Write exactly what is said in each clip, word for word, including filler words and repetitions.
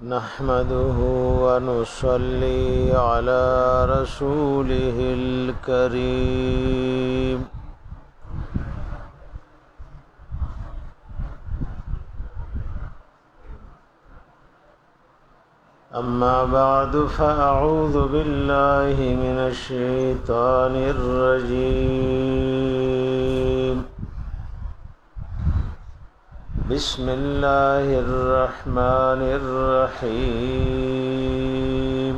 نحمده ونصلي على رسوله الكريم أما بعد فأعوذ بالله من الشيطان الرجيم بسم الله الرحمن الرحيم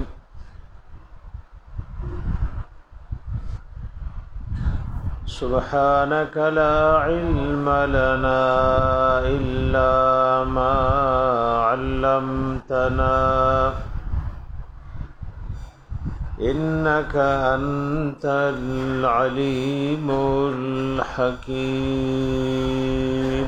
سبحانك لا علم لنا إلا ما علمتنا إنك أنت العليم الحكيم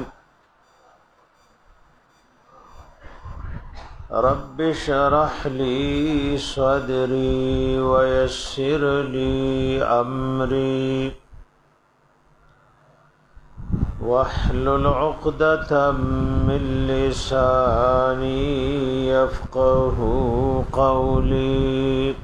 رب اشرح لي صدري ويسر لي أمري واحلل عقدة من لساني يفقه قولي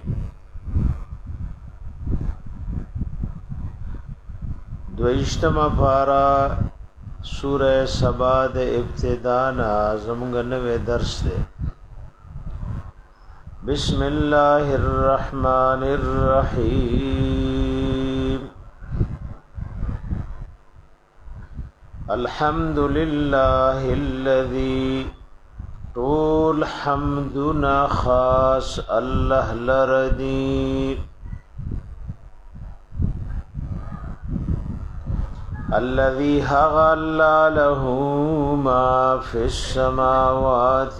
دویشتم پارا سورہ سبا د ابتدا زمونږ نوې درس ده. بسم الله الرحمن الرحيم الحمد لله الذي طول حمدنا خاص الله لردي الذي هغل له ما في السماوات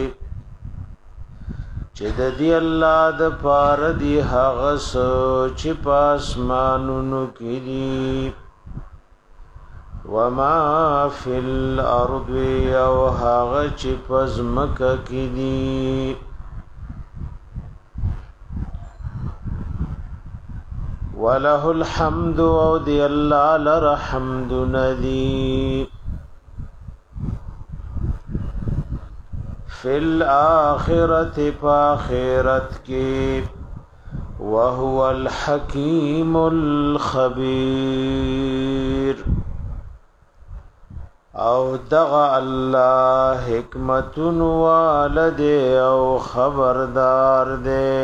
چې د دې الله د پار دی هغه چې پاسمانونو کې دي وما في الارض او هغه چې پزمکه کې دي وله الحمد او دی الله لرحمد ندی فی الاخرت فاخرت کی وهو الحکیم الخبیر او دغا الله حکمت والد او خبردار دے.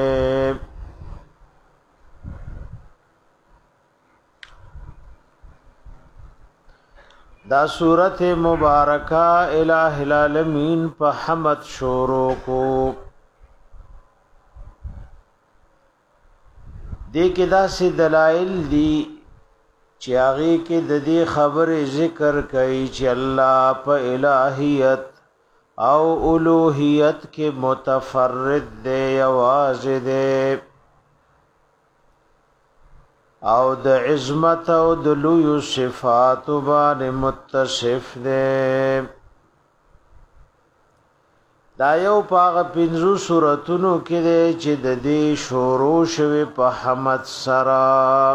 دا سورت مبارکہ الہ العالمین پا حمد شروع کو دے کے دا سی دلائل دی چیاغی کے ددی خبر ذکر کئی چی اللہ پا الہیت او الوہیت کے متفرد دے یواز دے او د عظمت او د لوی صفات باندې متصف ده. دا یو پاغه پنځو سوراتونو کې ده چې د دې شروع شوی په حمد سرا.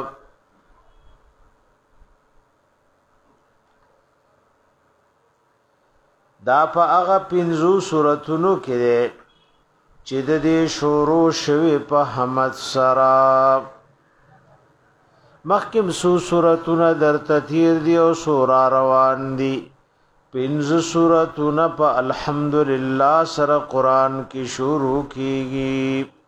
دا په هغه پنځو سوراتونو کې ده چې د دې شروع شوی په حمد سرا. مخکم سو سورتونه در تطهیر دی او سورا روان دی. پنځ سورتونه په الحمدلله سره قران کی شروع کیږي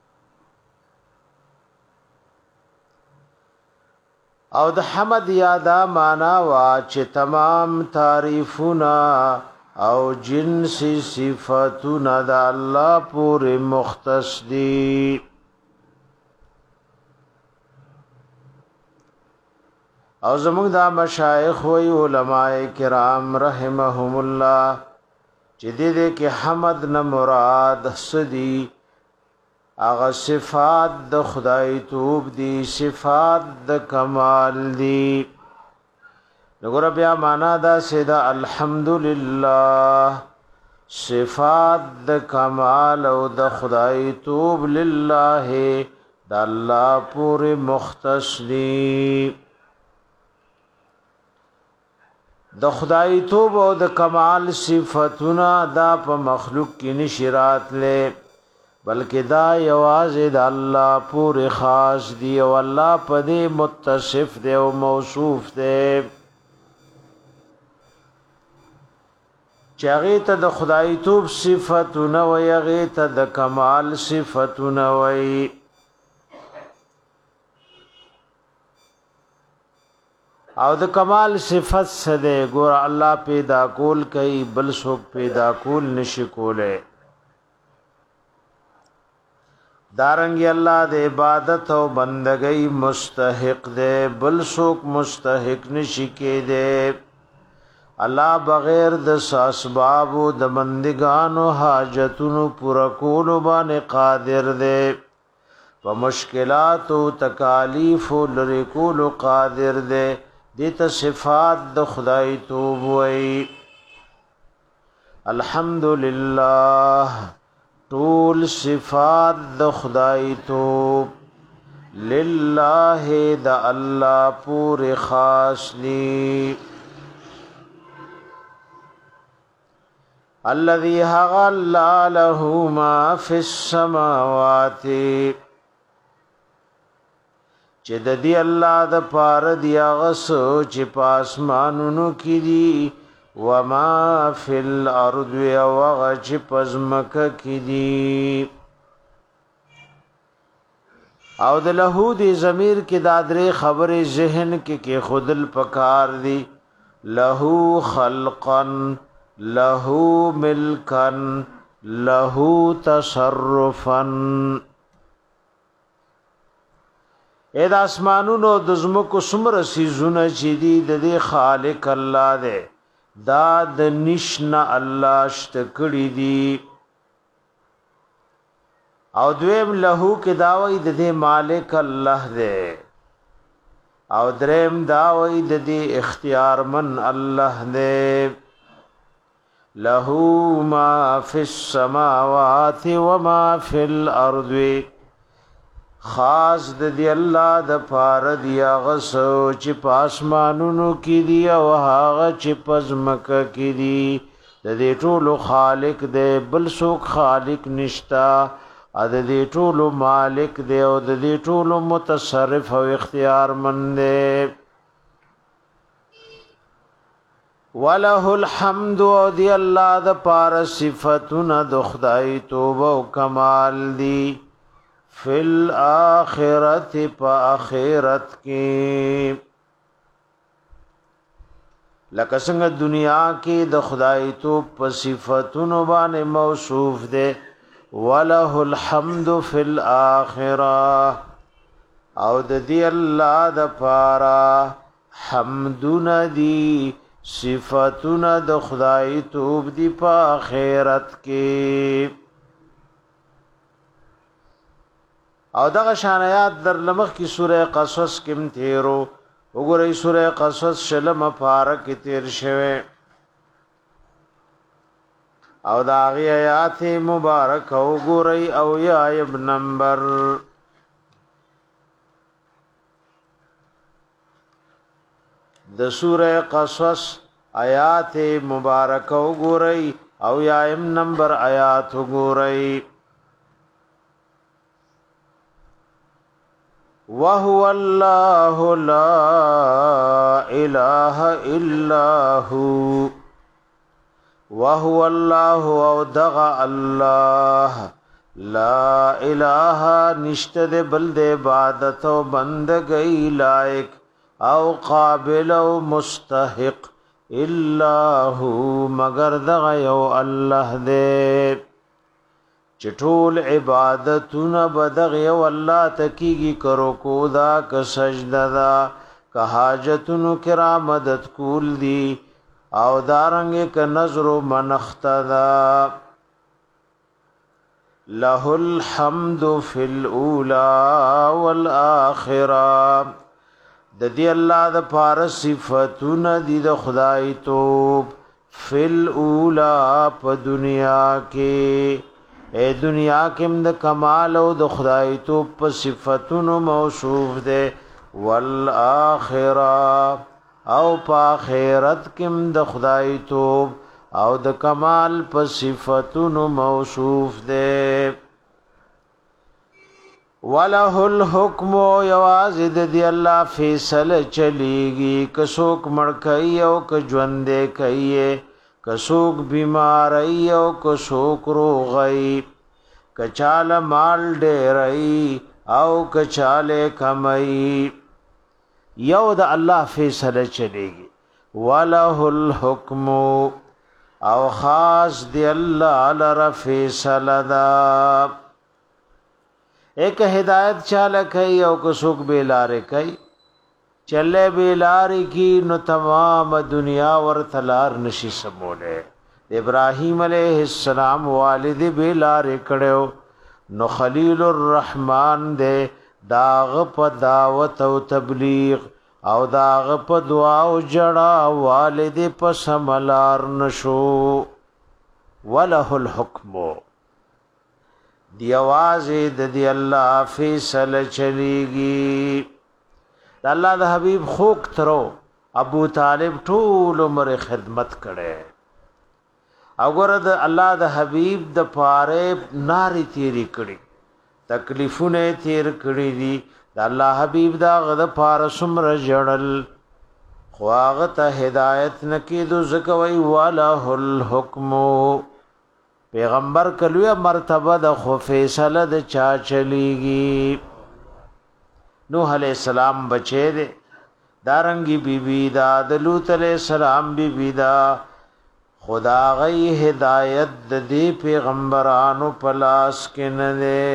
او د حمد یادا معنا وا چې تمام تعریفونه او جنس صفاتونه د الله پورې مختص دي. او زمونږ دا مشایخ وی علماء کرام رحمهم الله چې دې دې کې حمد نه مراد سدي هغه صفات د خدای توب دي صفات د کمال دي. وګوره بیا معنا دا سیدا الحمدلله صفات د کمال او د خدای توب لله د الله پورې مختص دي. د خدای توب او د کمال صفاتونه دا په مخلوق کې نشرات لې بلکې دا یوازې د الله پورې خاص دی او الله په دې متصف دی او موصوف دی چې هغه ته د خدای توب صفاتونه وي هغه ته د کمال صفاتونه وي او د کمال صفت سره ګور الله پیدا کول کوي بل څوک پیدا کول نشي کوله دارنګ الله د عبادت او بندګۍ مستحق دی بل څوک مستحق نشي کېده الله بغیر د اسباب او د بندګانو حاجتونو پورا کول باندې قادر دی په مشکلات او تکالیف لری کول قادر دی دیتا صفات د خدای توب وی الحمدللہ طول صفات د خدای توب للہ د اللہ پور خاص لی الذي هغلا له ما في السماوات چې د دې الله د پاره دی هغه چې پاسمانونو کې دي و ما فی الارض او هغه چې پزمکه کې دي او د لهودی ضمیر کې د درې خبرې ذهن کې کې خودل پکار دي له خلقا له ملکا له تصرفا اې د اسمانونو د زمکو څومره سيزونه چې دي د دې خالق الله دی دا د نشنا الله شت کړی دي او دویم له کې داوی د دې مالک الله دی او دریم داوی د دې اختیار من الله دی له ما فی السماوات وما فی الارض خاص د دی الله د پاره دی هغه چې پاسمانونو کې دی او هغه چې پزمکه کې دی د دې ټولو خالق دی بل څوک خالق نشتا ا د دې ټولو مالک دی او د دې ټولو متصرف او اختیار مند دی وله الحمد او دی الله د پاره صفاتونه د خدای توبه او کمال دی فی الاخرت پا آخرت کی لکه څنګه دنیا کې د خدای تو په صفاتونو باندې موصوف دی وله الحمد فی الاخره او د دې الله د پاره حمدونه دی صفاتونه د خدای توب دی په آخرت کې او دغه شانیات در لمخ کی سوره قصص کې تیرو وګورئ سوره قصص شلم پارک کې تیر شوه او دا غي آیات مبارک وګورئ او یا ابن نمبر د سوره قصص آیات مبارک وګورئ او یا ابن نمبر آیات وګورئ وهو الله لا اله الا هو وهو الله او دغ الله لا اله نشته بل د عبادت او بندګۍ لایق او قابل او مستحق الا هو مگر دغ یو الله دې چټول عبادتونه بدغه والله تکیږي کرو کو دا ک سجده دا ک حاجتونو کرا مدد کول دی او دارنګ ک نظر منخت دا له الحمد فی الاولى والآخرة د دې الله د پار صفاتونه دي د خدای توب فی الاولى په دنیا کې اے دنیا کې د کمال او د خدای تو په صفاتونو موصوف ده والآخرة او په آخرت کم د خدای توب او د کمال په صفاتونو موصوف دی وله الحكم یوازد دی الله فیصله چلیږي کڅوک مړ کوي او ک ژوند کوي کڅوک بیمار او کڅوک روغي کچاله مال ډېرای او کچاله کمای یو د الله فیصله چلیږي وله الحكم او خاص دی الله لره فیصله دا ایک ہدایت چاله کوي او کو سوق بیلاره کوي چله بیلاری کی نو تمام دنیا ور تلار نشي سموله ابراهیم علیہ السلام والد بیلاره کړو نو خلیل الرحمن دے داغ په دعوت او تبلیغ او داغ په دعا او جڑا والد په سملار نشو وله الحكم دی आवाज د دی الله فیصله چلیږي د الله د حبیب خوک ترو ابو طالب ټول عمر خدمت کړي او ګره د الله د حبیب د پاره ناری تیری کړي تکلیفونه تیر کړي دي د الله حبیب دا غد پاره سمر جړل خواغه ته هدایت نکیدو زکوي والا الحكم پیغمبر کلوه مرتبه د خو فیصله د چا چلیږي نوح علیہ السلام بچے دے دارنگی بی بی دا دلوت علیہ السلام بی بی دا خدا غی ہدایت دی پیغمبرانو پلاس کن دے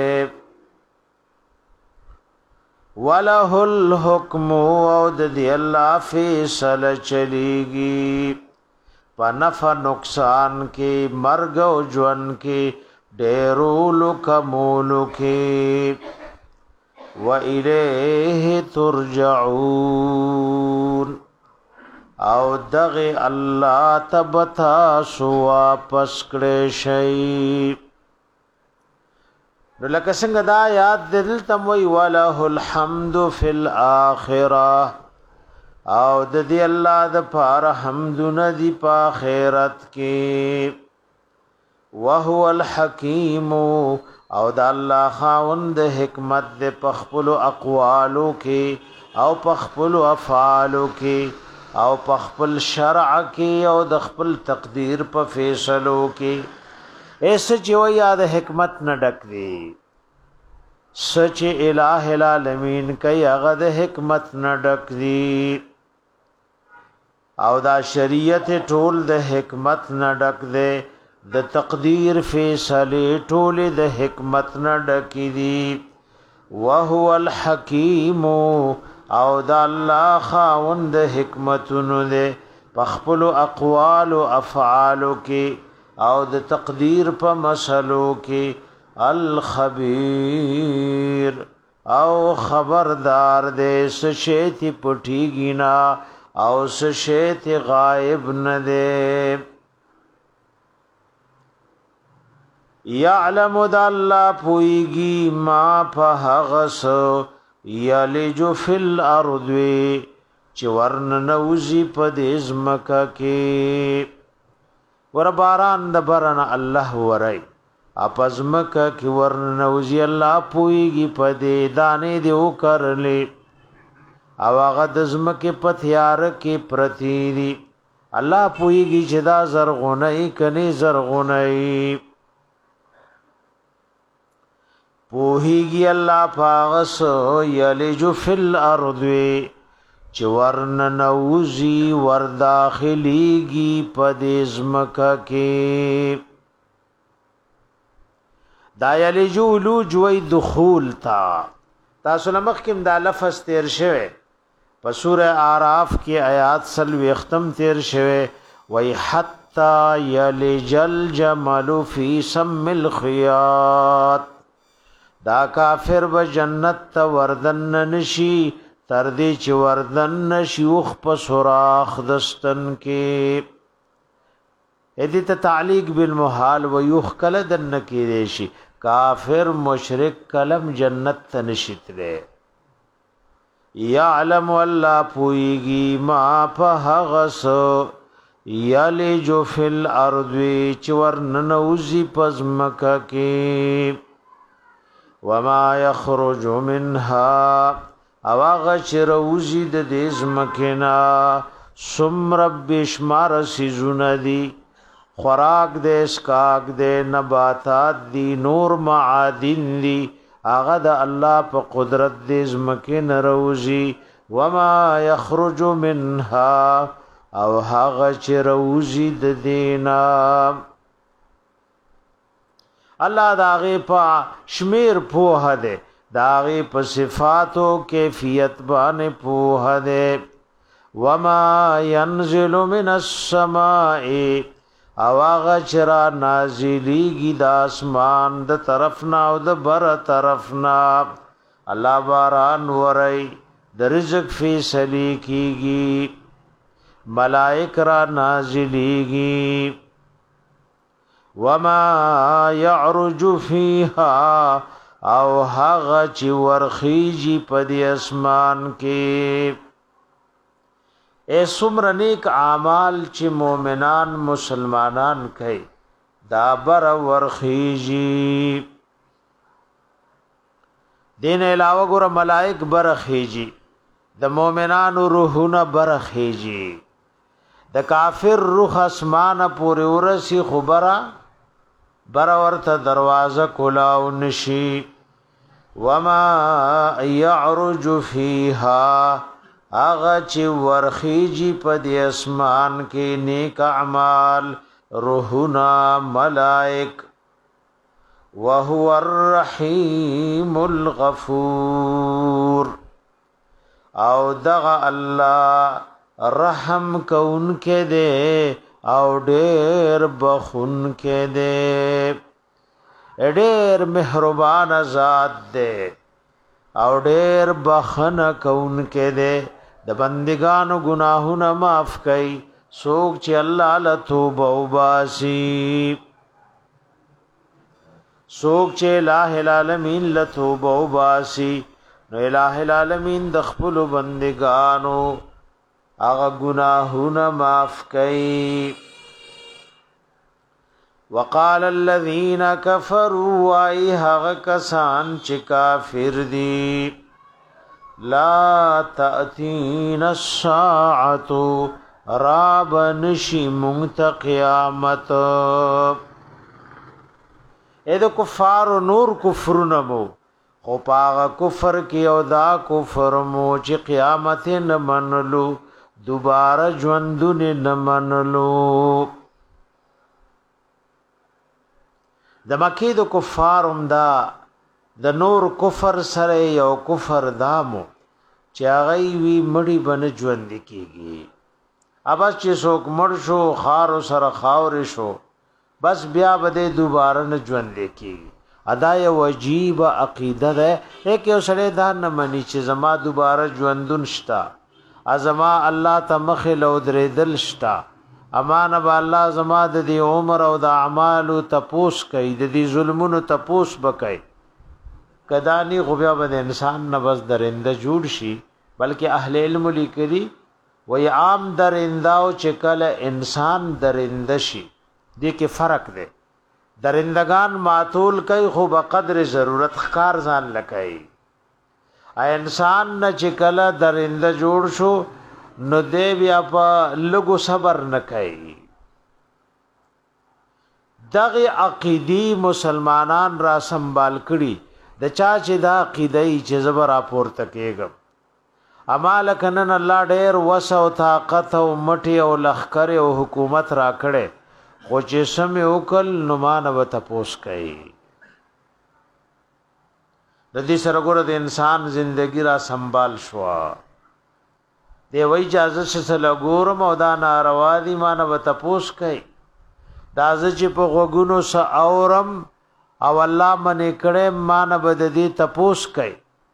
وَلَهُ الْحُكْمُ او دی اللہ فیصل چلیگی پنفع نقصان کی مرگ و جون کی ڈیرولو کمولو کی وَإِلَيْهِ تُرْجَعُونَ او دغه الله تبتا سو واپس کړي شي نو لکه څنګه دا یاد دل تم وی وله الحمد فی الاخره او د دې الله د پاره حمد ندی په آخرت کې وهو الحکیم او د الله خاوند حکمت د پخپل اقوالو کې او پخپل افعالو کې او پخپل شرع کې او د خپل تقدیر په فیصلو کې ایس جو یاد حکمت نه ډک دی سچ الہ العالمین کوي هغه د حکمت نه ډک دی او دا شریعت ټول د حکمت نه ډک دی د تقدیر فیصله ټول د حکمت نه ډکی دي وهو الحکیم او د الله خاوند حکمتونو ده پخپل اقوال او افعال کې او د تقدیر په مسلو کې الخبیر او خبردار دې سشیتی پټیږي نا او سشیتی غائب نه ده یعلم د الله پویږي ما په هغس یلجو فی الارض چې ورن نوزی په دې زمکه کې ور باران د برن الله ورای اپزمکه کې ورن نوزی الله پویږي په دې دانې دی وکړلې او هغه د زمکه په تیار کې پرتی دی الله پویږي چې دا زرغونای کني زرغونای پوهیږي الله پاغس یلجو فی الارض چې ورن نوزی ور داخليږي پدېزمکه کې دا یلجو لوج وی دخول تا تاسو لمخکم دا لفظ تیر شوه په سوره اعراف کې آیات سلوي ختم تیر شوه وی حتا یلجل جمل فی سم الخياط دا کافر به جنت ته وردن نشي تر دې چې وردن نشي وخ په سوراخ دستن کې اې دې ته تعلیق بالمحال و یخکل دن کې شي کافر مشرک کلم جنت ته نشیتره یعلم الله پویږي ما په هغس یلج فی الارض چور ننوزی پزمکه کې وما یخرج منها او هغه چې روزي د دې ځمکینا سم رب شمار سيزونه دي خوراک دې اسکاک دې نباتات دي نور معادن دي هغه د الله په قدرت دې ځمکین روزي وما يخرج منها او هغه چې روزي د دینا الله داغه په شمیر په هده داغی په صفاتو کیفیت باندې پوهه ده وما ينزل من السماء او هغه چرا نازلیږي د اسمان د طرفنا او د بر طرفنا الله باران ورای د رزق فیصله کیږي ملائک را نازلیږي وما يعرج فيها او هغه چې ورخیږي په دې اسمان کې اے څومره نیک اعمال چې مؤمنان مسلمانان کوي دا بر ورخیږي دین علاوه ګور ملائک برخیږي د مؤمنانو روحونه برخیږي د کافر روح اسمانه پورې ورسی خبره بر ورته دروازه کلاو نشي وما يعرج فيها اغه چې ورخیږي په دې اسمان کې نیک اعمال روحنا ملائک وهو الرحيم الغفور او دغه الله رحم کون کې دے او ډېر بخون کې دے ډېر مهربان ذات دے او ډېر بخنه کون کې دے د بندگانو گناهونه معاف کړي سوک چې الله له توبه وباسي سوک چې الٰه العالمین له توبه وباسي نو الٰه العالمین د خپل بندگانو هغه گناهونه معاف کړي وقال الذين كفروا اي هغه کسان چې کافر دي لا تأتينا الساعه راب نشي مونت قیامت اې د کفار نور کفر نمو خو پاغه کفر کې او دا کفر مو چې قیامت نه منلو دوباره ژوندون نه منلو د مکی د کفارم دا د نور کفر سره یو کفر دامو چې هغه وی مړی بن ژوند کیږي ابا چې څوک مړ شو خار سره خاور شو بس بیا بده دوباره نه ژوند کیږي ادا یو عجیب عقیده ده یک یو سره دا نه مني چې زما دوباره ژوندون شتا ازما الله ته مخلو درې دل شتا امان به الله زما د دې عمر او د اعمال تپوس کوي د دې ظلمونو تپوس بکای کدانی خو بیا به انسان نه بس درنده جوړ شي بلکې اهل علم لیکلي وی عام درنده او چې کله انسان درنده شي دې کې فرق دی درندگان ماتول کوي خو به قدر ضرورت ښکار ځان لکای انسان نه چې کله درنده جوړ شو نو دې بیا په لګو صبر نه کوي دغه عقیدی مسلمانان را سنبال کړي د چا چې دا عقیده چې زبر راپورته کېږم امال کنن الله ډېر وس او طاقت او مټي او لخر او حکومت را کړي خو چې سم وکل نو مانو تپوس کوي د دې سره ګوره د انسان زندگی را سنبال شو دی وای اجازه سره ګورم او دا ناروا دي مانو تپوس کوي دا چې په غوګونو س اورم او الله منې کړه مانو د دې تپوس کوي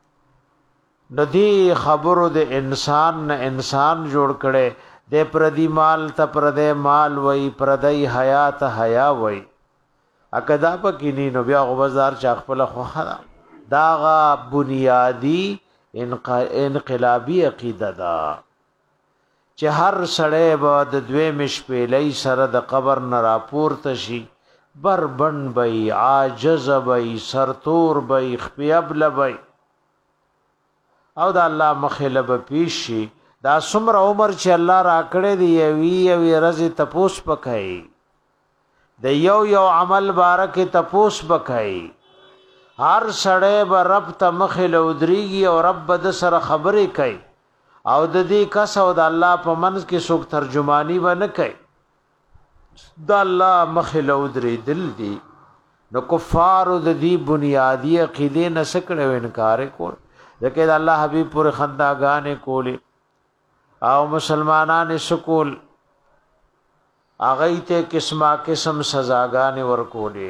ندی خبرو د انسان نه انسان جوړ کړي د پردی مال ته پردی مال وای پردی حیات حیا وای اکدا په کینی نو بیا غو بازار چا خپل خو خدا داغه بنیادی انقلابی عقیده دا چې هر سړی به د دوی مشپېلې سره د قبر نه راپورته شي بربند بی عاجز بی سرتور بی خپیبل بی او د الله مخله به پیش شي دا څومره عمر چې الله را کړی دی یوي یوي رزي تپوس پکای د یو یو عمل بارکه تپوس پکای هر سړی به رب ته مخله ودريږي او رب د سره خبرې کوي او د دې کس او د الله په منځ کې څوک ترجمانی و نه کوي د الله مخله ودري دل دی نو کفار د دې بنیادی عقیده نه سکړو انکار کول ځکه د الله حبیب پر خنداګانې کولې او مسلمانان سکول اغه ته قسمه قسم سزاګانې ورکولې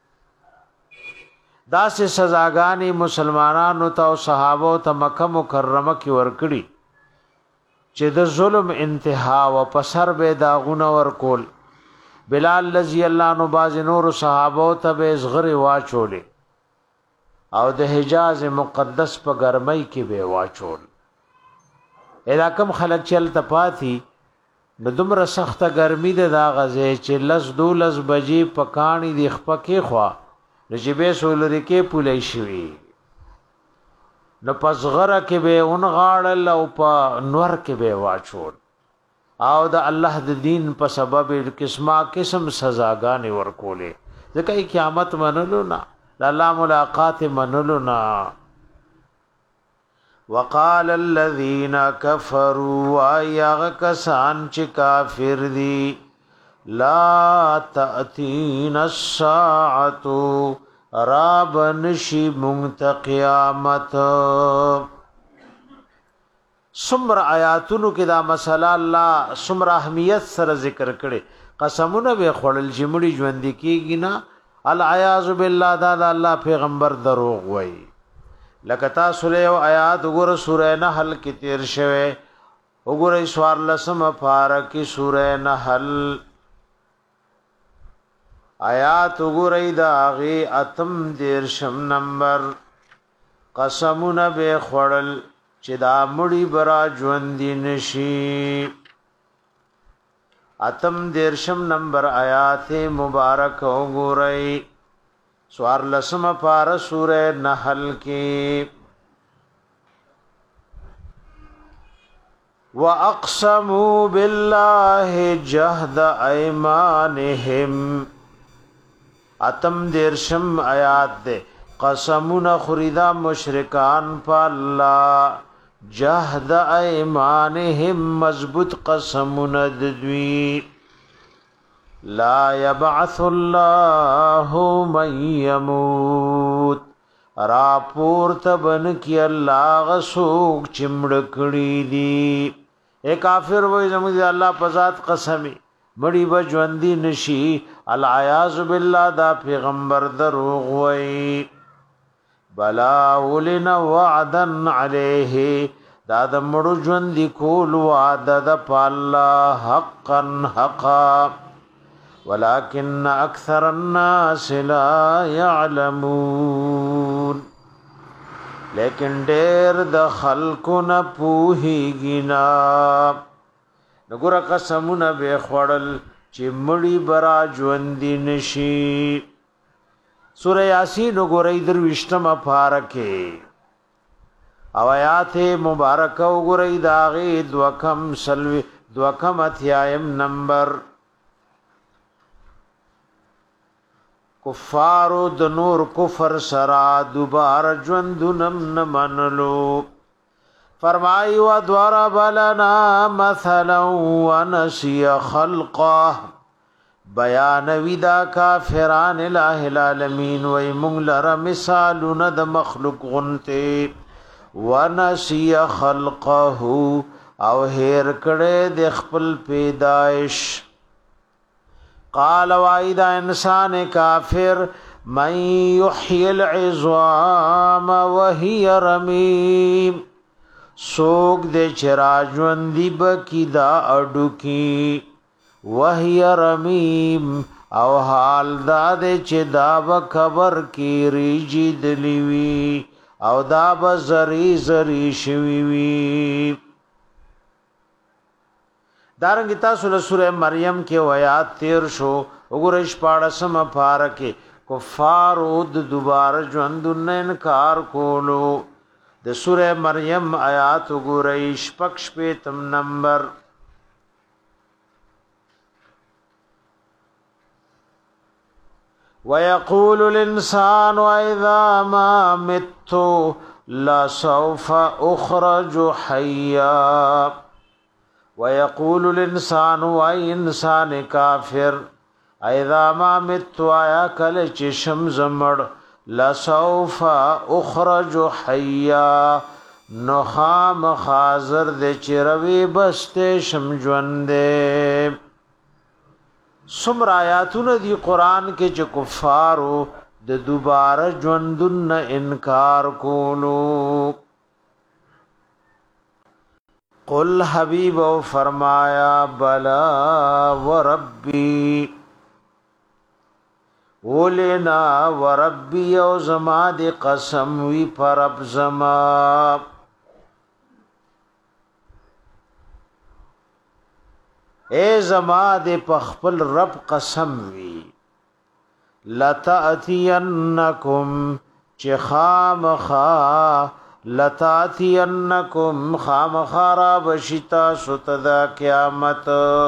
دا سه سزاګانې مسلمانانو ته او صحابه ته مکه مکرمه کې ورکړي چې د ظلم انتها او پسر به داغونه ورکول بلال رضی الله عنه باز نور صحابه ته به زغری واچولې او د حجاز مقدس په ګرمۍ کې به واچول ادا کم خلک چل تپاتی د دومره سخته ګرمي ده دا غزه چې لس دولس بجې پکانی د خپکه خوا نجيبه سولری کې پولې شوی نو پسغره کې به اون غاړل او په نور کې به واچول او د الله د دین په سبب قسمه قسم سزاګانې ورکولې ځکه قیامت منلو نه الله ملاقات منلو نه وقال الذين كفروا ايغ کسان چې کافر دي لا تاتين الساعه راب نشي مونږ قیامت سمر آیاتونو کې دا مسله الله سمر اهمیت سره ذکر کړي قسمونه به خړل جمړي ژوند کیږي نه العیاذ بالله دا الله پیغمبر دروغ وای لکه تاسو له آیات وګوره سورې نحل کې تیر شوه وګوره سوار لسم فارکی سورې نحل آیات وګوره دا غي اتم دیر شم نمبر قسمونه به خړل چې دا مړی برا ژوند نشي اتم دیرشم نمبر آیات مبارک وګورئ سوار لسم پار سورہ نحل کی وَأَقْسَمُوا بِاللَّهِ جَهْدَ أَيْمَانِهِمْ اتم دیرشم آیات دے قسمون خریدا مشرکان پا اللہ جهد ایمانهم مضبوط قسمون ددوی لا یبعث اللہ من یموت راپور تبن کی اللہ غسوک چمڑکڑی دی اے کافر وی زمود اللہ پزاد قسمی مڑی بجوندی نشی العیاذ باللہ دا پیغمبر دروغ وی بلا ولنا وعدا علیه دا د مړو ژوند کول وعده د الله حقا حقا ولكن اکثر الناس لا يعلمون لیکن ډېر د خلکو نه پوهیږي نه نګور قسمونه به خړل چې مړی برا ژوند نشي سورہ یاسین وګورئ درويشتمه پارکه او آیات مبارکه وګورئ داغه دوکم سلوی دوکم اتیایم نمبر کفارو د نور کفر سرا دوبار ژوندونم نمنلو فرمای و ضرب لنا مثلا ونسي خلقه بیان ودا کافران الہ العالمین وی مونږ لره مثالونه د مخلوق غنته ونسی خلقه او هیر کړه د خپل پیدائش قال واذا انسان کافر من يحيي العظام وهي رميم سوق د چراجوندی بکی دا اډو کی وهي رمیم او حال دا دې چې دا به خبر کی ریجی دلیوی او دا به زری زری شوی وی. دارنګ تاسو له سوره مریم کې آیات تیر شو وګورئ شپاړسم پاره کې کفار د دوباره ژوند نه انکار کولو. د سوره مریم آیات وګورئ شپږ شپږم نمبر. ويقول الانسان اذا ما مت لسوف اخرج حيا. ويقول الانسان واي انسان کافر اذا ما مت آیا کل چشم زمړ لسوف اخرج حيا نخام خازر د چروي بسته شم ژوندې. سمر آیاتونه دی قران کې چې کفارو د دوباره ژوندون انکار کولو. قل حبیب او فرمایا بلا وربی ولنا وربی او زما دی قسم وی پر رب زما. اے زما دے پخپل رب قسم وی لتاتینکم چه خامخا لتاتینکم خامخا را بشتا ستدا قیامت.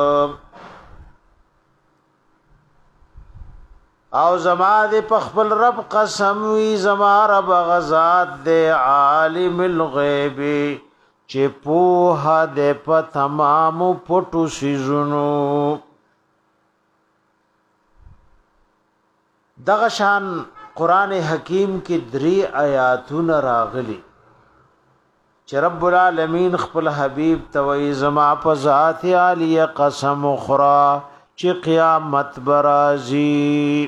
او زما دے پخپل رب قسم وی زما رب غزاد دے عالم الغیبی چې پوها د په تمام پټو سيزونو. دغه شان قران حکیم کې درې آیاتونه راغلي چې رب العالمین خپل حبیب توي زما په ذات علی قسم اخرى چې قیامت برازي.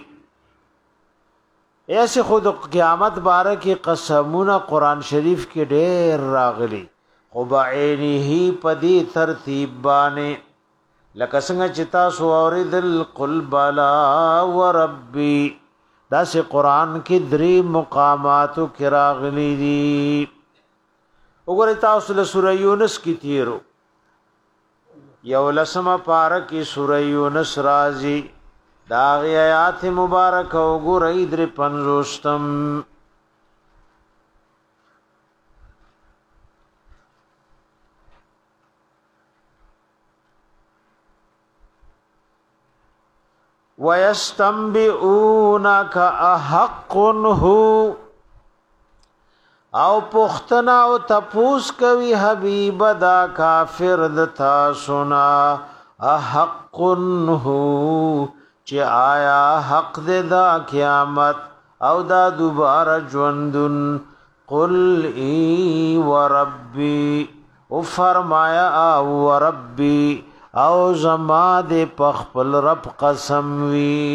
ایسے خود قیامت باره کې قسمونه قران شریف کې ډېر راغلي خو بعینه پدی ترتیب باندې لکه څنګه چې تاسو اوریدل قل بلا وربی دا سه قران کې درې مقاماتو کې راغلي دي. وګورئ تاسو له سوره یونس کې تیرو یو لسمه پاره کې سوره یونس راځي دا آیات مبارکه وګورئ درې پنځوستم. وَيَسْتَنْبِئُونَكَ أَحَقٌّ هُوَ او پختنا او تپوس کوي حبیب دا کافر د تاسونا احق هو چې آیا حق د دا قیامت او دا دوباره ژوندون. قل ای وربی او فرمایا او وربی او زما دے پخپل رب قسم وی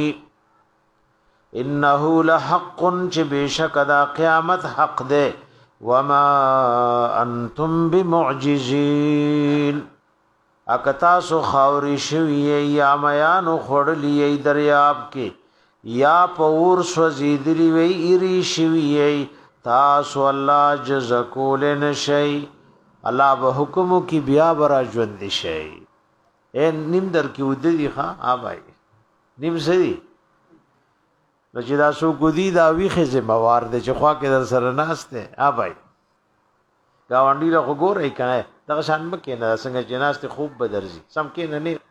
انه لحق چ بیشک دا قیامت حق دے وما انتم بمعجزین. اکتا سو خاوری شوی یا میان خړلی دریاب کې یا پور سوزیدلی وی ایری شوی تاسو الله جزکول نشی الله به حکم کی بیا برا ژوند شي. اے نیم در کی ودی ښا آبای نیم سری نو چې دا سو ګودی دا ویخه زموار دي چې خوا کې در سره ناشته آبای گاونډي له وګورې کنه دا شان مکه نه څنګه جناسته خوب بدرځي سم کې نه نه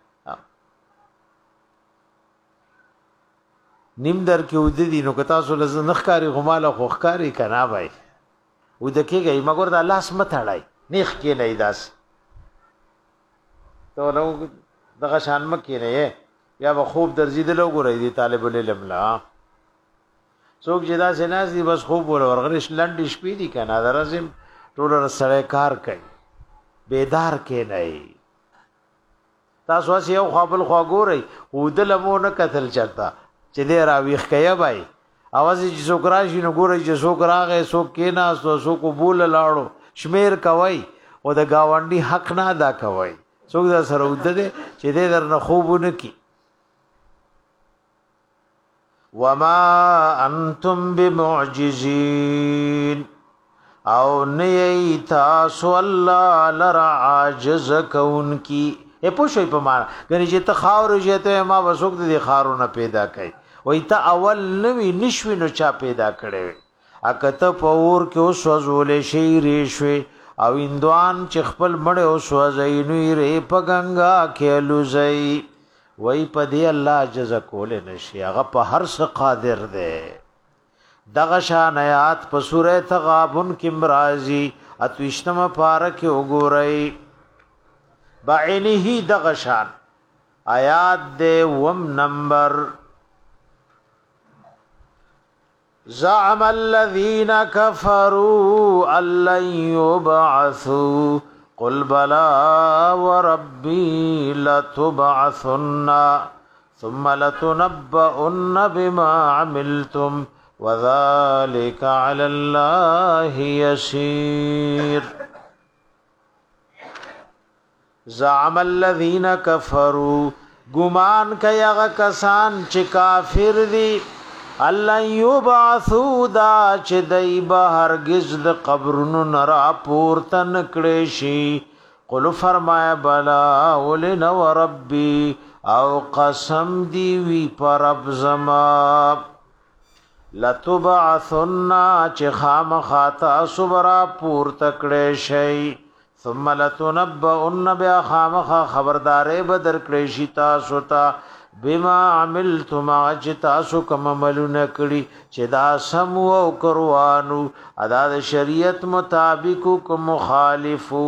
نیم در کې ودی نو کتا سو لز نخکاری غماله خوخکاری کنه آبای ود کېږي مګور دا الله سم تړای نیخ کې نه داس تو نو دغه شان مکه نه یا به خوب درځیدل وګورئ دی طالب العلم لا څوک جدا سيناس دی بس خوب ور ورغلش لنډ شپې دي کنه درځم ټول سره کار کوي بیدار کې نه تاسو اسی یو خپل خوا ګورئ ودل مو نه قتل چلتا چې دې راويخ کیا بھائی اواز چې څوک راشي نو ګورئ چې څوک راغې څوک کینا څوک بول لاړو شمیر کوي او د گاونډي حق نه ادا کوي څوک دا سره ودده چې دې درنه خوبونه کی. وما انتم بمعجزين او نه تاسو الله لرا عاجز کون کی اے پوښی په معنا غنی چې ته خاور جته ما وسوک دي خارونه پیدا کړي وای ته اول نوی نشوي نو چا پیدا کړي اکته پور کې اوس وزول شي ریشوي او اندوان چې خپل مړ او سوځینوي ری په ګنگا کې لوزي وای په دې الله جزا کول نشي هغه په هر څه قادر دی دغه شان آیات په سوره تغابن کې مرাজি اتوشتمه پارا کې وګورئ بعینه دغه شان آیات دې وم نمبر زعم الذين كفروا أن لن يبعثوا قل بلى وربي لتبعثن ثم لتنبؤن بما عملتم وذلك على الله يسير زعم الذين كفروا گمان کیا کسان چې کافر دي الله یبعثو دا چې دای به هرگز د قبرونو نرا پورته نکړي شي قل فرمایا بلا ولن وربي او قسم دی وی پر رب زما لتبعثن چې خامخاتا صبر پورته کړي شي ثم لتنبؤن بیا خامخ خبردارې بدر کړي شي تاسو ته بما عملتم اجتاسو کم عملونه کړي چې دا سم او کروانو ادا د شریعت مطابق کو مخالفو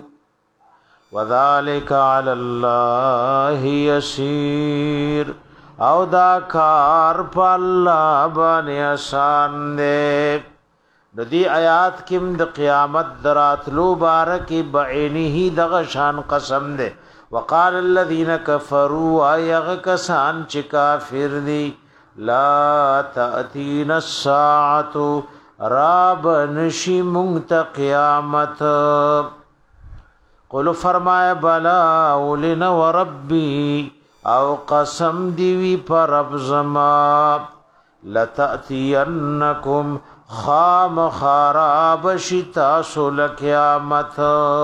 وذالک علی الله یسیر او دا کار په الله باندې آسان دی د دې آیات کې د قیامت دراتلو بارکه بعینه دغه شان قسم دی وقال الذين كفروا ايغ کسان چې کافر دي لا تاتين الساعه راب نشي مونږ قیامت قل فرمایا بلا ولن وربي او قسم دی وی پر رب زما لتاتينكم خام خراب شتا سول قیامت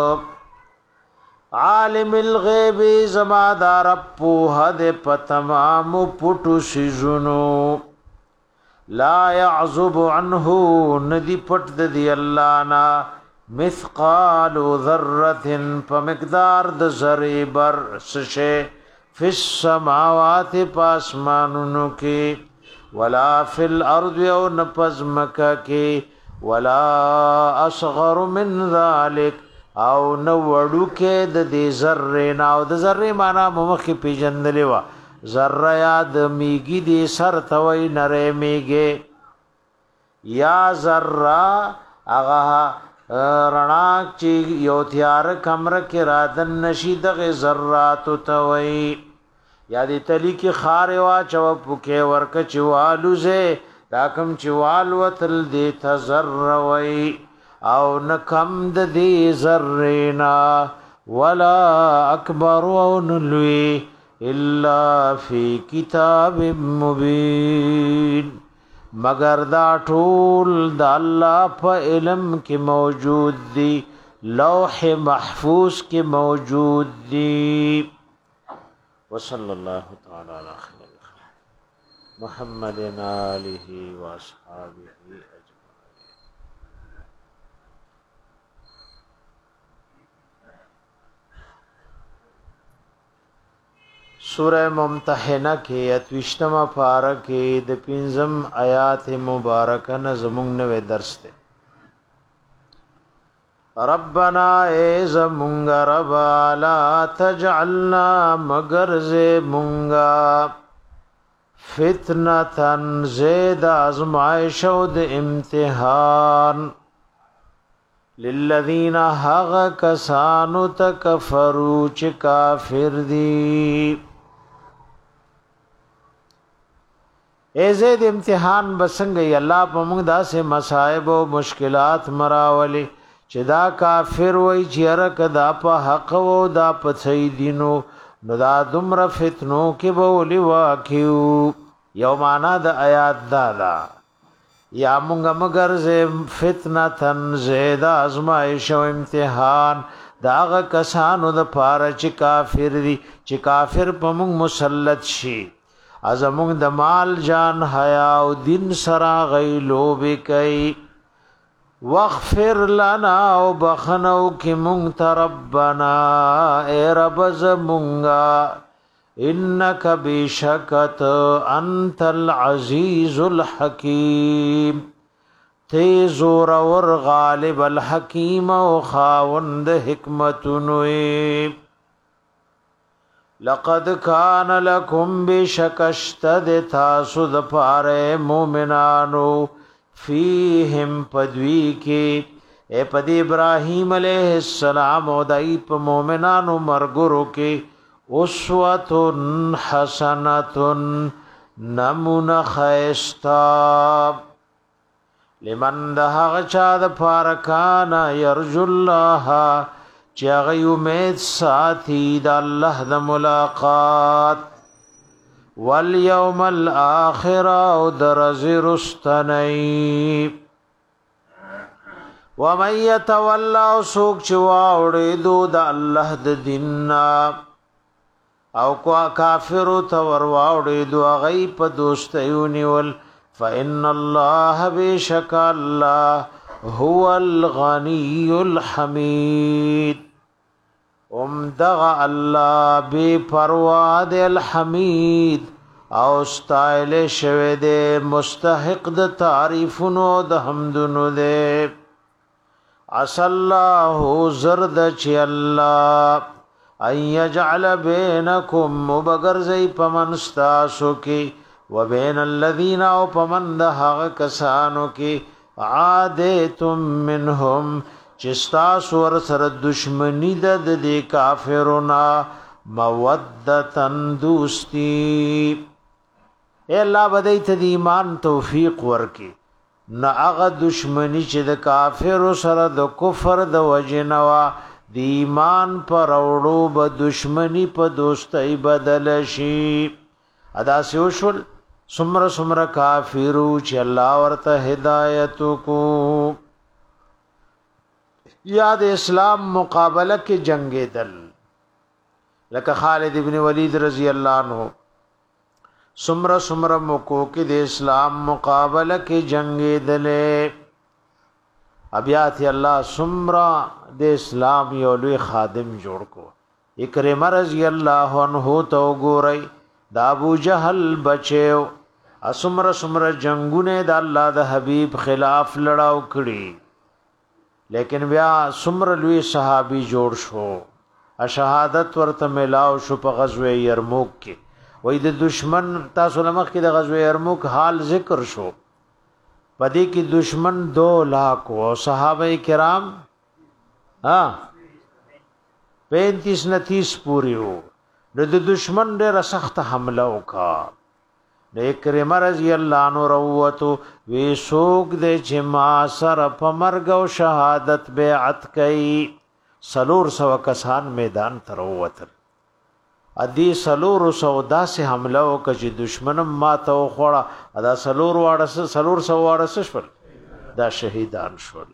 عالم الغیب زما دار په د پتمام پټو سيزونو لا يعزب عنه ندی پټ د دی الله نا مثقال ذره په مقدار د ذره بر سشه فی السماوات پاسمانونو کې ولا فی الارض او نپز مکه کې ولا اصغر من ذلک او نو وړو کې د دې ذره نه او د ذره معنا مخکې پیژندلې وا ذره یاد میګي دې سر توي نره میګي یا ذره هغه رڼا چې یو تیار کمره کې رادن نشي دغه ذرات توي یا دې تلی کې خار وا چو پوکې ورک چوالو زه دا کم چوال وتل دې تذر وي او نکم د دې ذرینا ولا اکبر ونلوی الا فی کتاب مبین مگر دا ټول د الله په علم کې موجود دی لوح محفوظ کې موجود دی وصلی الله تعالی علی خیر محمد آله و اصحابہ سورہ ممتحنہ کې اتوشتمه پارا کې د پنځم آیات مبارکه نه زمونږ نوې درس ته ربنا ای زمونږ رب لا تجعلنا مگر زمونږ فتنه زید ازمائش او د امتحان للذین هغ کسانو تکفروا چې کافر دي ایزه د امتحان بسنګ الله په موږ داسې مصائب او مشکلات مراولي چې دا کافر وای چې هر کدا په حق او دا په صحیح دینو نو دا دومره فتنو کې به ولي واکیو یو معنا د آیات دا دا یا مونږه مگر زه فتنه زید ازمایش او امتحان داغه کسانو د پاره چې کافر دي چې کافر په مونږ مسلط شي ازمونږ د مال جان حیا او دین سرا غیلو بکئی واغفر لنا او بخنو کی مونږ ربنا اے رب زمونږه انک بشکت انت العزیز الحکیم تیز اور غالب الحکیم او خاوند حکمتونوی لقد کان لکم بشکشتد تاسو د پاره مومنانو فیہم پدوی کی اے پد ابراہیم علیہ السلام او دای په مومنانو مرګرو کې اسوة حسنة نمون خیستا لمن دهغ چا د پارکانا یرجو اللہ چا غی امید ساتی دا اللہ دا ملاقات والیوم الاخر او درز رستنی ومن یتولا سوک چواوڑی دو دا اللہ دا دننا او کو کافر تو ورواوړي دو غي په دوستيوني ول فان الله بشک الله هو الغني الحميد ام دغ الله بے پروا د الحمید او استایل شوه د مستحق د تعریفونو د حمدونو د عسى الله زرد چ الله ان یجعل بینکم مبغرزی پمنستاسو کی و بین الذین او پمن دهغ کسانو کی عادتم منهم چستاسو ور سر دشمنی د دی کافرنا مودتن دوستی اے اللہ بدای ته دی ایمان توفیق ورکی نا اغه دشمنی چې د کافر سره د کفر د وجنوا دی ایمان پر اوړو به دشمنی په دوستۍ بدل شي ادا سوشل سمر سمر کافرو چې الله ورته هدایت کو یاد اسلام مقابله کې جنگ دل لکه خالد ابن ولید رضی الله عنه سمر سمر مکو کې د اسلام مقابله کې جنگ دل ابیات الله سمرا د اسلام یو لوی خادم جوړ کو اکرمه رضی الله عنه تو ګورای د ابو جهل بچو اسمر سمر جنگونه د الله د حبیب خلاف لړاو کړي لیکن بیا سمر لوی صحابي جوړ شو ا شهادت ورته ملاو شو په غزوه یرموک کې وې د دشمن تاسو لمخ کې د غزوه یرموک حال ذکر شو پدې کې دشمن دو لاکھ او صحابه کرام ها پینتیس نتیس پوری ہو د دشمن ډېر سخت حمله وکا د کریم رضی الله عنه روته وی سوق د جما سر په مرګ او شهادت بیعت کئ سلور سو کسان میدان تر وته ادي سلور سودا سے حمله وکړه چې دشمنم ماته خوړه ادا سلور واړه سلور سو واړه شول دا شهیدان شول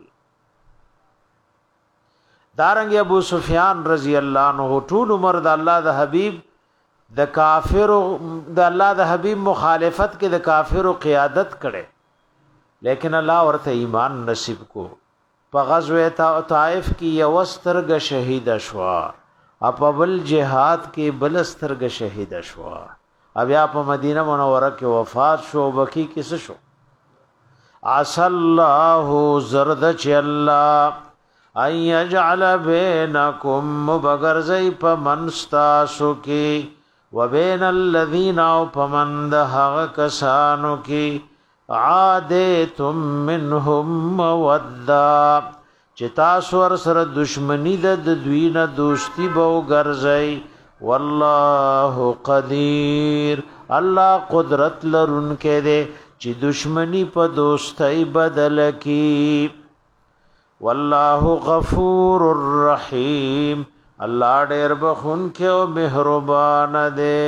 دارنګ ابو سفیان رضی الله عنه ټول عمر د الله د حبیب د کافر د الله د حبیب مخالفت کې د کافر قیادت کړي لیکن الله ورته ایمان نصیب کو په غزوه طائف کې یو سترګ شهید شوا اپا بل جهاد کې بلسترګ شهید شوا بیا په مدینه منوره کې وفات شو بکی کیس شو عسى الله زرد چ الله ان يجعل بينكم مبغرزي پمنستاسو کې وبين الذين پمن دهغ کسانو کې عادتم منهم مودا چې تاسو ور سره دشمنی د دوی نه دوستی بو ګرځي والله قدیر الله قدرت لرونکې ده چې دشمنی په دوستۍ بدل کی والله غفور الرحیم الله ډېر بخښونکی او مهربان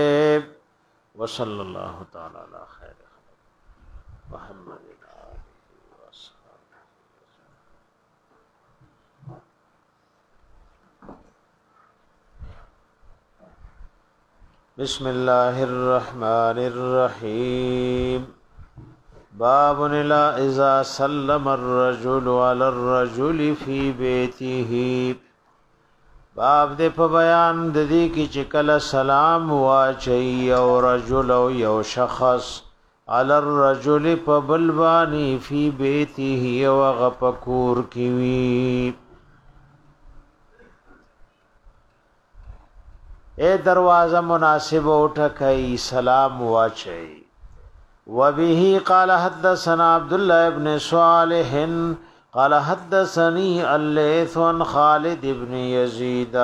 ده وصلی الله تعالی علی خیر محمد بسم الله الرحمن الرحيم باب لا اذا سلم الرجل على الرجل في بيته باب دې په بیان د دې کې چې کله سلام واچي او رجل او یو شخص على الرجل په بلوانی فی بیته او غفکور کی وی اے دروازه مناسب اٹھکئی سلام واچي وبه قال حدثنا عبد الله بن صالح قال حدثني الليث عن خالد بن يزيد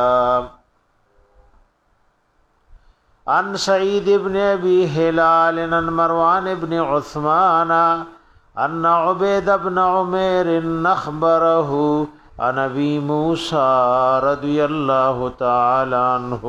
عن سعيد بن ابي هلال عن مروان بن عثمان ان عبيد بن عمير اخبره عن ابي موسى رضي الله تعالى عنه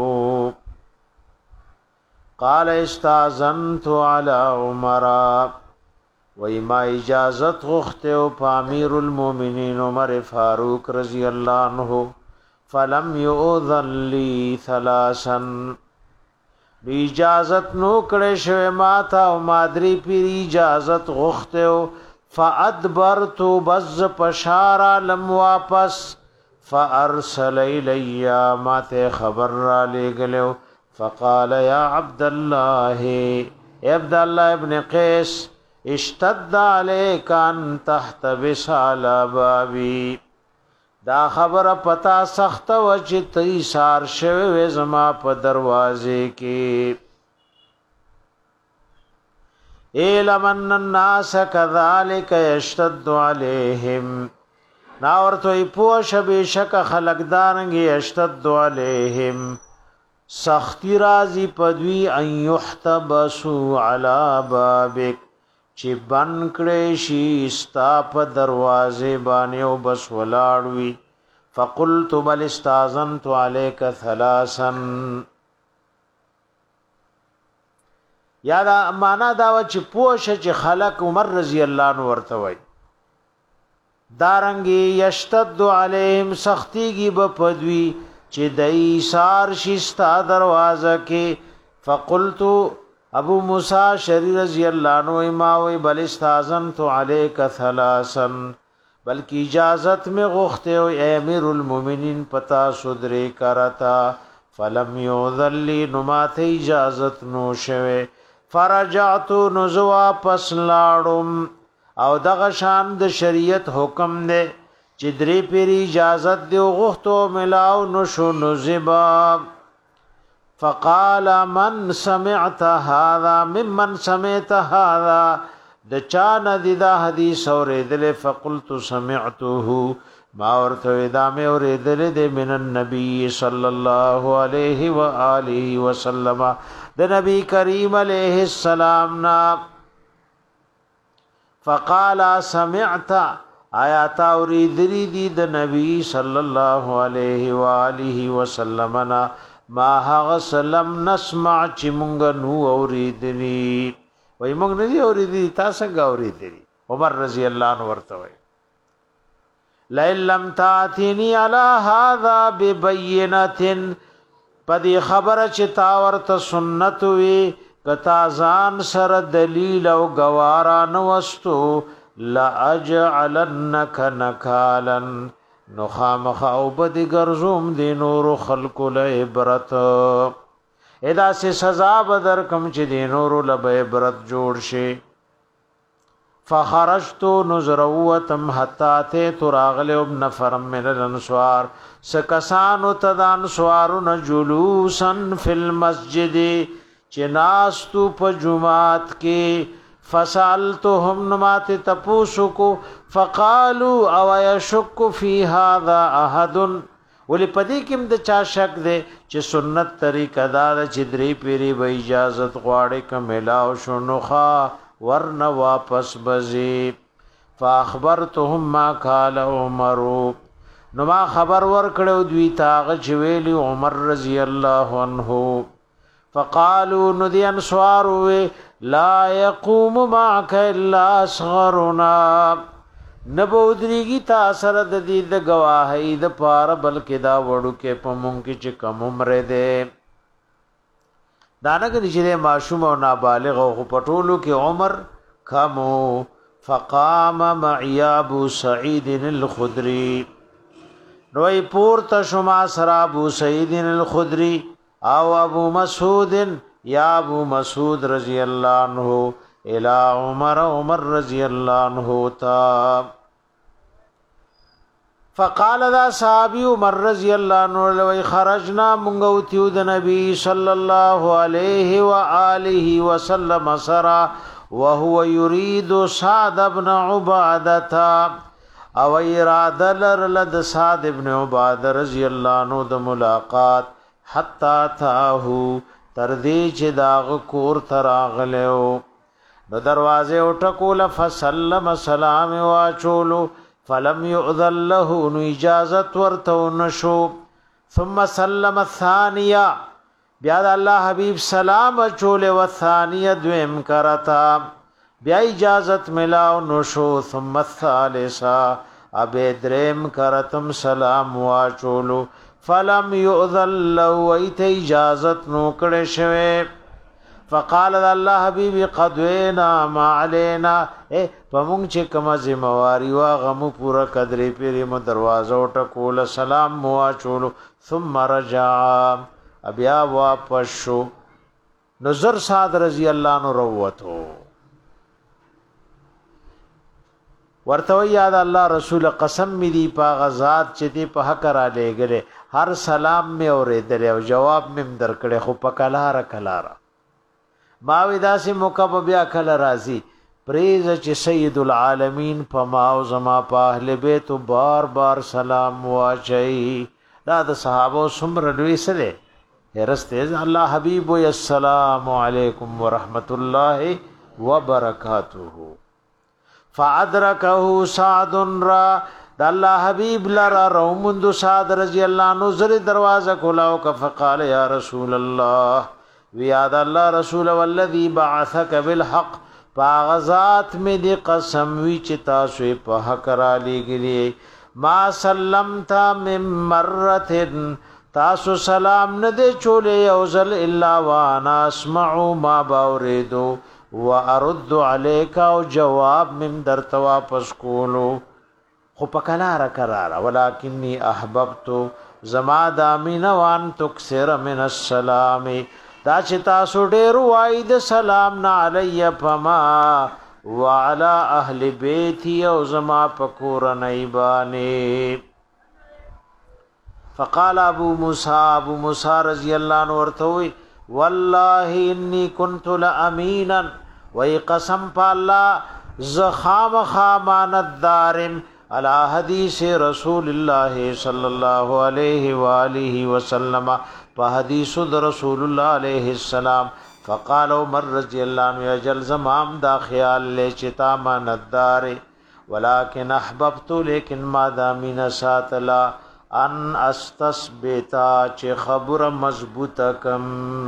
قال استاذنت على عمر وما اجازت غخته او امیر المؤمنین عمر فاروق رضی الله عنه فلم يؤذن لي ثلاثا اجازت نو کړه شوه ماته او مادری پیر اجازت غخته فادبرت بز پشارا لم واپس فارسل الی ماته خبر را لګلو فقال يا عبد الله عبد الله ابن قيس اشتد عليك ان تحتبس على بابي دا خبر پتا سخت و چې تی سار شوه زما په دروازه کې ایلمن الناس كذلك يشتد عليهم نا ورته پوش بشک خلقدارنګي يشتد عليهم سختی رازی پدوی ان یحتبسو علی بابک چی بنکڑی شی استا پا دروازے بانیو بس ولاړوی فقلت بل استاذنت علیک ثلاثا یا دا مانا داوا چی پوش چی خلق عمر رضی اللہ عنہ ورتوی دارنگی یشتد علیہم سختی گی بپدوی چې دای سار شستا دروازه کې فقلت ابو موسی شری رضی الله عنه ما وی بل استاذنت علیک ثلاثا بلکې اجازت میں غوښته او امیر المؤمنین پتا صدرے کرتا فلم یذل لی نمات اجازت نو شوه فرجعت نزوا پس لاړم او دغه شان د شریعت حکم نه چې درې پیری اجازت دی غوښتو ملاو نشو نزبا فقال من سمعت هذا ممن سمعت هذا د چا ندی دا حدیث اوریدل فقلت سمعته ما ورته دا مې اوریدل د من النبي صلی الله علیه و آله وسلم د نبی کریم علیه السلام نا فقال سمعت آیات اوریدلی دی د نبی صلی الله علیه و آله وسلم نا ما هغه سلام نسمع چې مونږ نو اوریدلی وای مونږ نه دی اوریدلی تاسو څنګه اوریدلی عمر رضی الله عنه ورته وای لئن لم تاتینی علی هذا ببینه پدې خبره چې تا ورته سنت وی کتا ځان سره دلیل او گوارا نو وستو لا اجعلنک نکالا نخامخ او بدی گرزوم دی نور خلق لعبرت ادا سے سزا بدر کم چی دی نور لب عبرت جوڑ شی فخرجتو نزروتم حتی تی تراغل ابن فرم من الانسوار سکسانو تدان سوارو نجلوسا فی المسجد چناستو پا جماعت کی فسالتهم نمات تپوسکو فقالو او یشک فی هذا احد ولی پدی کم د چا شک دے چې سنت طریقه دار چې درې پیری به اجازت غواړي کملاو شنوخا ورن واپس بزی فاخبرتهم ما قال عمر نو ما خبر ور کړو دوی تاغه چې ویلی عمر رضی الله عنه فقالوا ندی انصار لا يقوم معك الا اصغرنا نبودریږي تاثر د دې د گواهی د پار بلکې دا وړو کې پمون کې چې کم عمر ده دانګ چې معصوم او نابالغ او پټولو کې عمر کمو. فقام معي ابو سعيد الخدري نوې پورته شما سره ابو سعيد الخدري او ابو مسعود یا ابو مسعود رضی الله عنه الى عمر عمر رضی الله عنه تا. فقال ذا صحابي عمر رضی الله عنه وی خرجنا منغوتیو د نبی صلی الله علیه و آله وسلم سرا وهو يريد سعد بن عباده او اراده لرلد سعد بن عباده رضی الله عنه د ملاقات حتا تاهو تر دې چې داغ کور تراغلو. نو دروازه او ټکول فسلم سلام واچولو فلم يؤذن له نو اجازت ورته نشو. ثم سلم الثانيه بیا د الله حبیب سلام چول و ثانیه دویم کرتا بیا اجازت ملاو نشو. ثم الثالثه اب دریم کرتم سلام واچولو فلم يؤذن له ایت اجازت نو کړه شوه. فقال الله حبيب قد وینا ما علينا اے پمون چې کما ذمہواری وا غم پورا قدرې پیری مو دروازه ټکول سلام مو چولو. ثم رجع ابیا واپس شو. نظر سعد رضی الله عنه روته ورته یاد الله رسول قسم می دی په غزاد چې دی په حق را لګره هر سلام می اورېدل او جواب می درکړې خو په کلاره کلاره ما ودا سي مکب بیا کله راضي پریز چې سید العالمین په ما او زما په اهل بیت بار بار سلام واچي. دا د صحابه سمر دوی سره هرسته الله حبیب و السلام علیکم ورحمت الله وبرکاته. فادرکه سعد را د الله حبیب لرا رومند سعد رضی الله عنه زری دروازه کولاو ک فقال یا رسول الله ویاد الله رسول والذي بعثك بالحق باغزات می دی قسم وی چې تاسو په حق را لګلی ما سلمت من مره تاسو سلام نه دی چولې او زل الا وانا اسمع ما باوریدو وارد عليك او جواب من درته واپس کولو خو پکلاره قرار ولکنی احببت زما دامین وان تکثر من السلام دا چې تاسو ډېر وای د سلام نه علی فما وعلى اهل بیتی او زما پکور نیبانی. فقال ابو موسی ابو موسی رضی الله عنه ورته والله انی کنت لامینا وی قسم بالله زخام خامانت دارم على حدیث رسول الله صلی الله علیه و آله وسلم فحدیث رسول الله علیه السلام. فقال عمر رضی الله عنه اجل زمام دا خیال لے چتا مانت دار ولکن احببت لیکن ما دامین ساتلا ان استثبتا چه خبر مضبوط کم.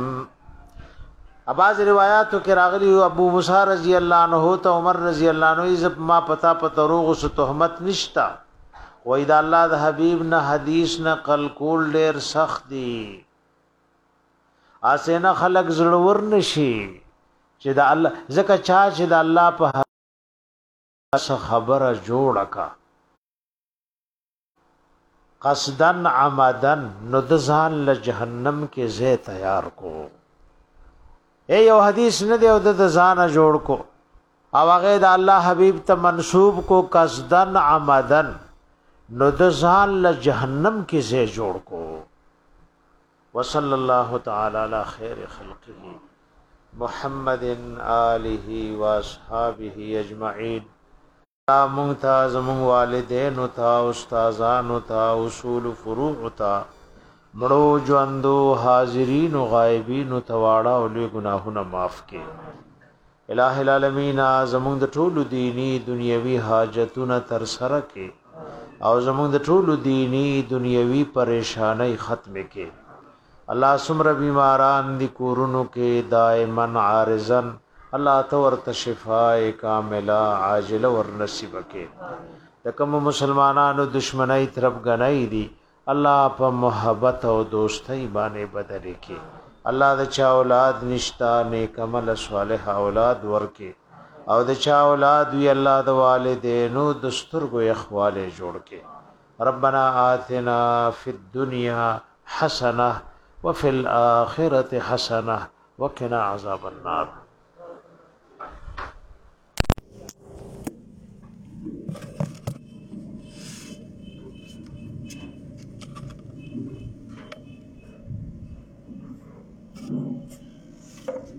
اباظ روایاتو کې راغلی ابو موسی رضی الله عنه ته عمر رضی الله عنه ز ما پتا پتا روغ سو تهمت نشتا و اذا الله د حبیب نه حدیث نه قل کول ډیر سخت دی اسنه خلق زړور نشي چې د الله زکه چا چې د الله په خبره جوړه کا قصدن عمدن نو د ځان له جهنم کې زه تیار کو. اے یو حدیث نه دی او د ځان جوړ کو او هغه د الله حبیب ته منسوب کو قصدن عمدن نو د ځان له جهنم کې زه جوړ کو. وصلی الله تعالی علی خیر خلقه محمد آله و اصحابہ اجمعین. ممتاز من والدین تا استادان تا اصول فروع تا مړو ژوندو حاضرین او غایبین تواړه او لوی ګناهونه معاف کړي. الٰه العالمین زموږ د ټولو دینی دنیوي حاجتونه تر سره کړي او زموږ د ټولو دینی دنیوي پریشانای ختم کړي. الله سمره بیماران دی کورونو کې دائما عارضن الله تو ورته شفاء کامله عاجله ور نصیب کړي. د کوم مسلمانانو دشمنی طرف غنۍ دي الله په محبت او دوستۍ باندې بدل کړي. الله د چا اولاد نشتا نیک عمل صالح اولاد ورکه او د چا اولاد وی الله د والدینو د سترګو اخواله جوړ کې ربنا آتنا فی الدنیا حسنه وفي الاخره حسنه وقنا عذاب النار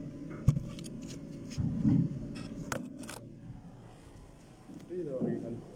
Either way,